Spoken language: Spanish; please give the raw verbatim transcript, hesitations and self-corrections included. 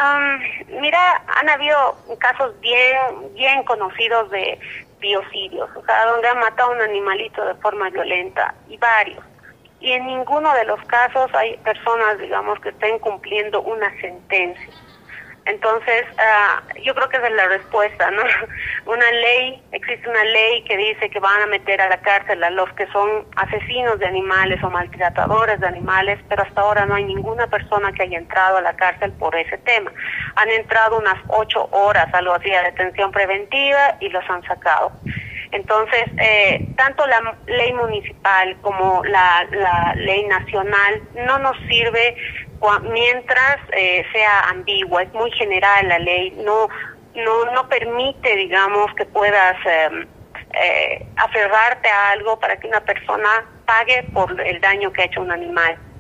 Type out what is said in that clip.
Um, mira, han habido casos bien, bien conocidos de biocidios, o sea, donde han matado a un animalito de forma violenta, y varios. Y en ninguno de los casos hay personas, digamos, que estén cumpliendo una sentencia. Entonces, uh, yo creo que esa es la respuesta, ¿no? Una ley, existe una ley que dice que van a meter a la cárcel a los que son asesinos de animales o maltratadores de animales, pero hasta ahora no hay ninguna persona que haya entrado a la cárcel por ese tema. Han entrado unas ocho horas, algo así, a detención preventiva y los han sacado. Entonces, eh, tanto la ley municipal como la, la ley nacional no nos sirve mientras eh, sea ambigua. Es muy general la ley, no no no permite, digamos, que puedas eh, eh, aferrarte a algo para que una persona pague por el daño que ha hecho un animal.